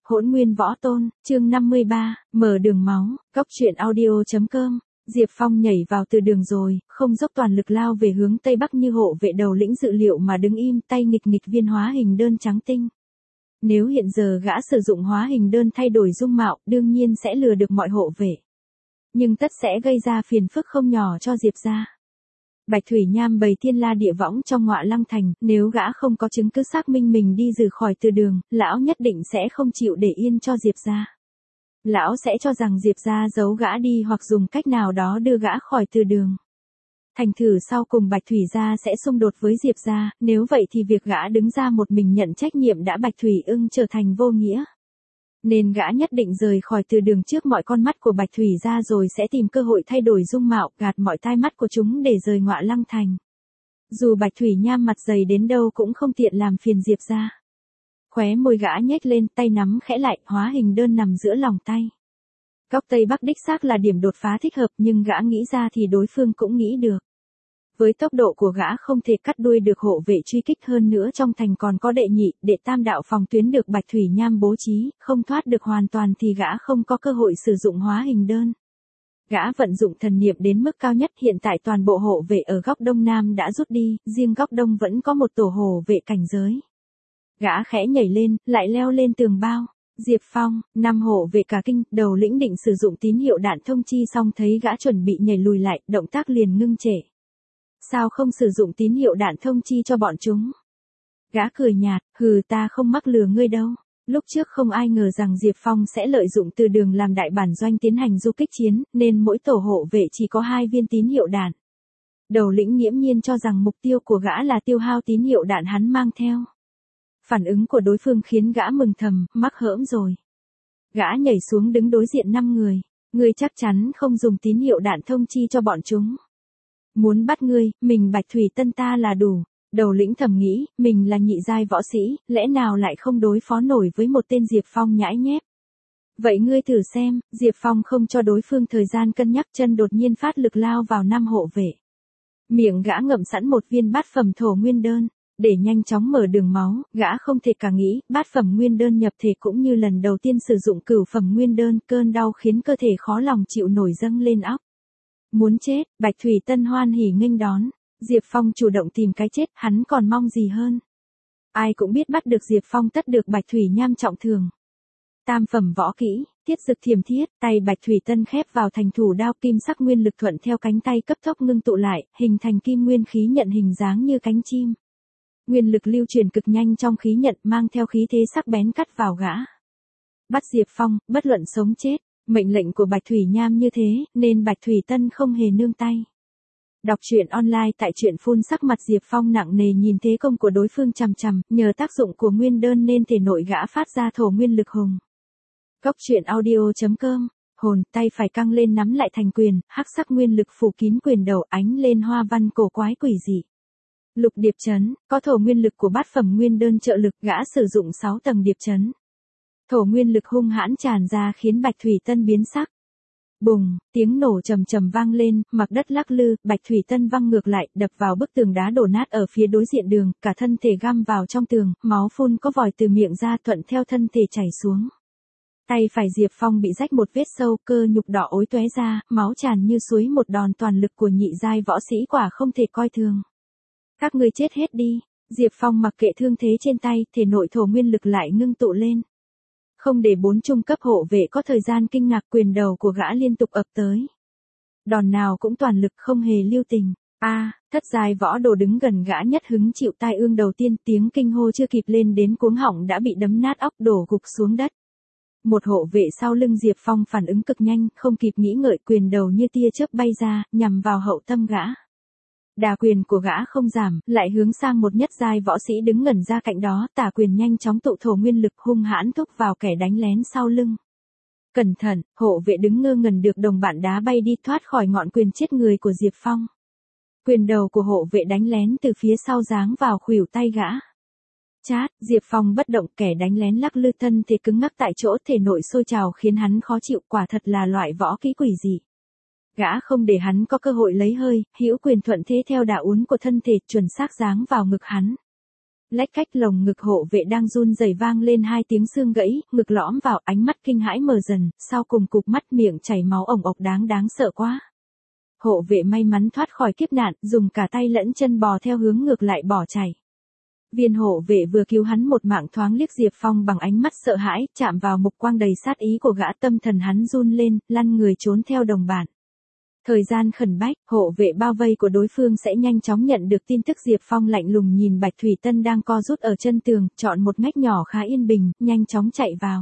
Hỗn Nguyên Võ Tôn, chương 53, mở đường máu, góc truyện audio.com. Diệp Phong nhảy vào từ đường rồi, không dốc toàn lực lao về hướng Tây Bắc như hộ vệ đầu lĩnh dự liệu mà đứng im tay nghịch nghịch viên hóa hình đơn trắng tinh. Nếu hiện giờ gã sử dụng hóa hình đơn thay đổi dung mạo, đương nhiên sẽ lừa được mọi hộ vệ. Nhưng tất sẽ gây ra phiền phức không nhỏ cho Diệp gia. Bạch Thủy Nham bày thiên la địa võng trong Ngọa Lăng Thành, nếu gã không có chứng cứ xác minh mình đi rời khỏi từ đường, lão nhất định sẽ không chịu để yên cho Diệp gia. Lão sẽ cho rằng Diệp gia giấu gã đi hoặc dùng cách nào đó đưa gã khỏi từ đường. Thành thử sau cùng Bạch Thủy gia sẽ xung đột với Diệp gia, nếu vậy thì việc gã đứng ra một mình nhận trách nhiệm đã Bạch Thủy Ưng trở thành vô nghĩa. Nên gã nhất định rời khỏi từ đường trước mọi con mắt của Bạch Thủy gia rồi sẽ tìm cơ hội thay đổi dung mạo, gạt mọi tai mắt của chúng để rời Ngọa Lăng Thành. Dù Bạch Thủy Nham mặt dày đến đâu cũng không tiện làm phiền Diệp gia. Khóe môi gã nhếch lên, tay nắm khẽ lại, hóa hình đơn nằm giữa lòng tay. Góc Tây Bắc đích xác là điểm đột phá thích hợp, nhưng gã nghĩ ra thì đối phương cũng nghĩ được. Với tốc độ của gã không thể cắt đuôi được hộ vệ truy kích, hơn nữa trong thành còn có đệ nhị, đệ tam đạo phòng tuyến được Bạch Thủy Nham bố trí, không thoát được hoàn toàn thì gã không có cơ hội sử dụng hóa hình đơn. Gã vận dụng thần niệm đến mức cao nhất, hiện tại toàn bộ hộ vệ ở góc Đông Nam đã rút đi, riêng góc Đông vẫn có một tổ hộ vệ cảnh giới. Gã khẽ nhảy lên, lại leo lên tường bao. Diệp Phong, 5 hộ vệ cả kinh, đầu lĩnh định sử dụng tín hiệu đạn thông chi xong thấy gã chuẩn bị nhảy lùi lại, động tác liền ngưng trệ. Sao không sử dụng tín hiệu đạn thông chi cho bọn chúng? Gã cười nhạt, hừ, ta không mắc lừa ngươi đâu. Lúc trước không ai ngờ rằng Diệp Phong sẽ lợi dụng từ đường làm đại bản doanh tiến hành du kích chiến, nên mỗi tổ hộ vệ chỉ có 2 viên tín hiệu đạn. Đầu lĩnh nghiễm nhiên cho rằng mục tiêu của gã là tiêu hao tín hiệu đạn hắn mang theo. Phản ứng của đối phương khiến gã mừng thầm, mắc hỡm rồi. Gã nhảy xuống đứng đối diện 5 người. Ngươi chắc chắn không dùng tín hiệu đạn thông chi cho bọn chúng. Muốn bắt ngươi, mình Bạch Thủy Tân ta là đủ. Đầu lĩnh thầm nghĩ, mình là nhị giai võ sĩ, lẽ nào lại không đối phó nổi với một tên Diệp Phong nhãi nhép. Vậy ngươi thử xem, Diệp Phong không cho đối phương thời gian cân nhắc, chân đột nhiên phát lực lao vào 5 hộ vệ. Miệng gã ngậm sẵn một viên bát phẩm thổ nguyên đơn. Để nhanh chóng mở đường máu, gã không thể cả nghĩ, bát phẩm nguyên đơn nhập thể cũng như lần đầu tiên sử dụng cửu phẩm nguyên đơn, cơn đau khiến cơ thể khó lòng chịu nổi dâng lên óc. Muốn chết, Bạch Thủy Tân hoan hỉ nghênh đón. Diệp Phong chủ động tìm cái chết, hắn còn mong gì hơn. Ai cũng biết bắt được Diệp Phong tất được Bạch Thủy Nham trọng thường. Tam phẩm võ kỹ, thiết dực thiềm thiết, tay Bạch Thủy Tân khép vào thành thủ đao, kim sắc nguyên lực thuận theo cánh tay cấp tốc ngưng tụ lại, hình thành kim nguyên khí nhận hình dáng như cánh chim. Nguyên lực lưu truyền cực nhanh trong khí nhận, mang theo khí thế sắc bén cắt vào gã. Bắt Diệp Phong, bất luận sống chết, mệnh lệnh của Bạch Thủy Nham như thế, nên Bạch Thủy Tân không hề nương tay. Đọc truyện online tại truyện phun, sắc mặt Diệp Phong nặng nề nhìn thế công của đối phương chằm chằm, nhờ tác dụng của nguyên đơn nên thể nội gã phát ra thổ nguyên lực hùng. Góc truyện audio.com, hồn, tay phải căng lên nắm lại thành quyền, hắc sắc nguyên lực phủ kín quyền đầu, ánh lên hoa văn cổ quái quỷ dị. Lục điệp chấn, có thổ nguyên lực của bát phẩm nguyên đơn trợ lực, gã sử dụng 6 tầng điệp chấn. Thổ nguyên lực hung hãn tràn ra khiến Bạch Thủy Tân biến sắc. Bùng, tiếng nổ trầm trầm vang lên, mặt đất lắc lư, Bạch Thủy Tân văng ngược lại, đập vào bức tường đá đổ nát ở phía đối diện đường, cả thân thể găm vào trong tường, máu phun có vòi từ miệng ra thuận theo thân thể chảy xuống. Tay phải Diệp Phong bị rách một vết sâu, cơ nhục đỏ ối tóe ra, máu tràn như suối, một đòn toàn lực của nhị giai võ sĩ quả không thể coi thường. Các ngươi chết hết đi. Diệp Phong mặc kệ thương thế trên tay, thể nội thổ nguyên lực lại ngưng tụ lên. Không để 4 trung cấp hộ vệ có thời gian kinh ngạc, quyền đầu của gã liên tục ập tới. Đòn nào cũng toàn lực, không hề lưu tình. Thất giai võ đồ đứng gần gã nhất hứng chịu tai ương đầu tiên, tiếng kinh hô chưa kịp lên đến cuống họng đã bị đấm nát óc, đổ gục xuống đất. Một hộ vệ sau lưng Diệp Phong phản ứng cực nhanh, không kịp nghĩ ngợi, quyền đầu như tia chớp bay ra, nhằm vào hậu tâm gã. Đà quyền của gã không giảm, lại hướng sang một nhất giai võ sĩ đứng ngẩn ra cạnh đó, tả quyền nhanh chóng tụ thổ nguyên lực hung hãn thúc vào kẻ đánh lén sau lưng. Cẩn thận, hộ vệ đứng ngơ ngẩn được đồng bạn đá bay đi, thoát khỏi ngọn quyền chết người của Diệp Phong. Quyền đầu của hộ vệ đánh lén từ phía sau giáng vào khuỷu tay gã. Chát, Diệp Phong bất động, kẻ đánh lén lắc lư, thân thể cứng ngắc tại chỗ, thể nội sôi trào khiến hắn khó chịu, quả thật là loại võ kỹ quỷ dị. Gã không để hắn có cơ hội lấy hơi, hữu quyền thuận thế theo đà uốn của thân thể, chuẩn xác giáng vào ngực hắn. Lách cách lồng ngực hộ vệ đang run rẩy vang lên hai tiếng xương gãy, ngực lõm vào, ánh mắt kinh hãi mờ dần, sau cùng cụp mắt miệng chảy máu ồng ộc đáng sợ quá. Hộ vệ may mắn thoát khỏi kiếp nạn, dùng cả tay lẫn chân bò theo hướng ngược lại bỏ chạy. Viên hộ vệ vừa cứu hắn một mạng thoáng liếc Diệp Phong bằng ánh mắt sợ hãi, chạm vào mục quang đầy sát ý của gã, tâm thần hắn run lên, lăn người trốn theo đồng bạn. Thời gian khẩn bách, hộ vệ bao vây của đối phương sẽ nhanh chóng nhận được tin tức. Diệp Phong lạnh lùng nhìn Bạch Thủy Tân đang co rút ở chân tường, chọn một ngách nhỏ khá yên bình, nhanh chóng chạy vào.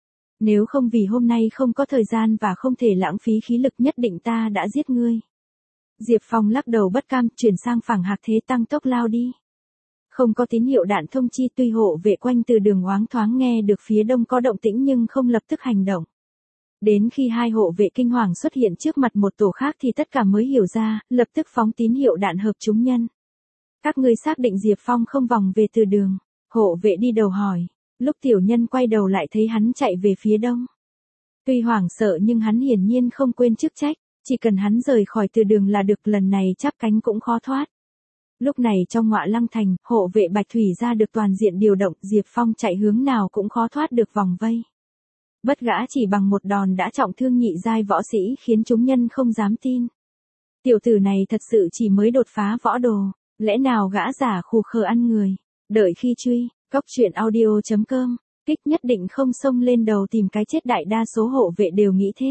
Nếu không vì hôm nay không có thời gian và không thể lãng phí khí lực nhất định ta đã giết ngươi. Diệp Phong lắc đầu bất cam, chuyển sang phẳng hạc thế tăng tốc lao đi. Không có tín hiệu đạn thông chi, tuy hộ vệ quanh từ đường oáng thoáng nghe được phía đông có động tĩnh nhưng không lập tức hành động. Đến khi hai hộ vệ kinh hoàng xuất hiện trước mặt một tổ khác thì tất cả mới hiểu ra, lập tức phóng tín hiệu đạn hợp chúng nhân. Các ngươi xác định Diệp Phong không vòng về từ đường? Hộ vệ đi đầu hỏi. Lúc tiểu nhân quay đầu lại thấy hắn chạy về phía đông. Tuy hoảng sợ nhưng hắn hiển nhiên không quên chức trách, chỉ cần hắn rời khỏi từ đường là được, lần này chắp cánh cũng khó thoát. Lúc này trong Ngọa Lăng thành, hộ vệ Bạch Thủy ra được toàn diện điều động, Diệp Phong chạy hướng nào cũng khó thoát được vòng vây. Bất gã chỉ bằng một đòn đã trọng thương nhị giai võ sĩ, khiến chúng nhân không dám tin. Tiểu tử này thật sự chỉ mới đột phá võ đồ, lẽ nào gã giả khù khờ ăn người. Đợi khi truy, cốc truyện audio.com, kích nhất định không xông lên đầu tìm cái chết, đại đa số hộ vệ đều nghĩ thế.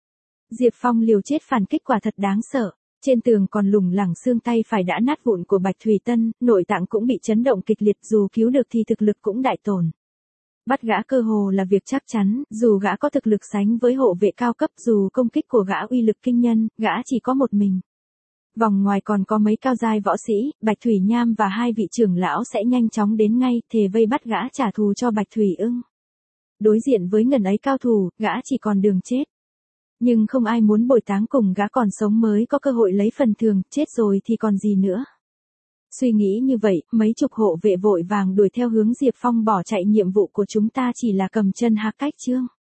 Diệp Phong liều chết phản kích quả thật đáng sợ. Trên tường còn lủng lẳng xương tay phải đã nát vụn của Bạch Thủy Tân, nội tạng cũng bị chấn động kịch liệt, dù cứu được thì thực lực cũng đại tổn. Bắt gã cơ hồ là việc chắc chắn, dù gã có thực lực sánh với hộ vệ cao cấp, dù công kích của gã uy lực kinh nhân, gã chỉ có một mình. Vòng ngoài còn có mấy cao giai võ sĩ, Bạch Thủy Nham và hai vị trưởng lão sẽ nhanh chóng đến ngay, thề vây bắt gã trả thù cho Bạch Thủy Ưng. Đối diện với ngần ấy cao thủ, gã chỉ còn đường chết. Nhưng không ai muốn bồi táng cùng gã, còn sống mới có cơ hội lấy phần thưởng, chết rồi thì còn gì nữa. Suy nghĩ như vậy, mấy chục hộ vệ vội vàng đuổi theo hướng Diệp Phong bỏ chạy. Nhiệm vụ của chúng ta chỉ là cầm chân hạc cách chương.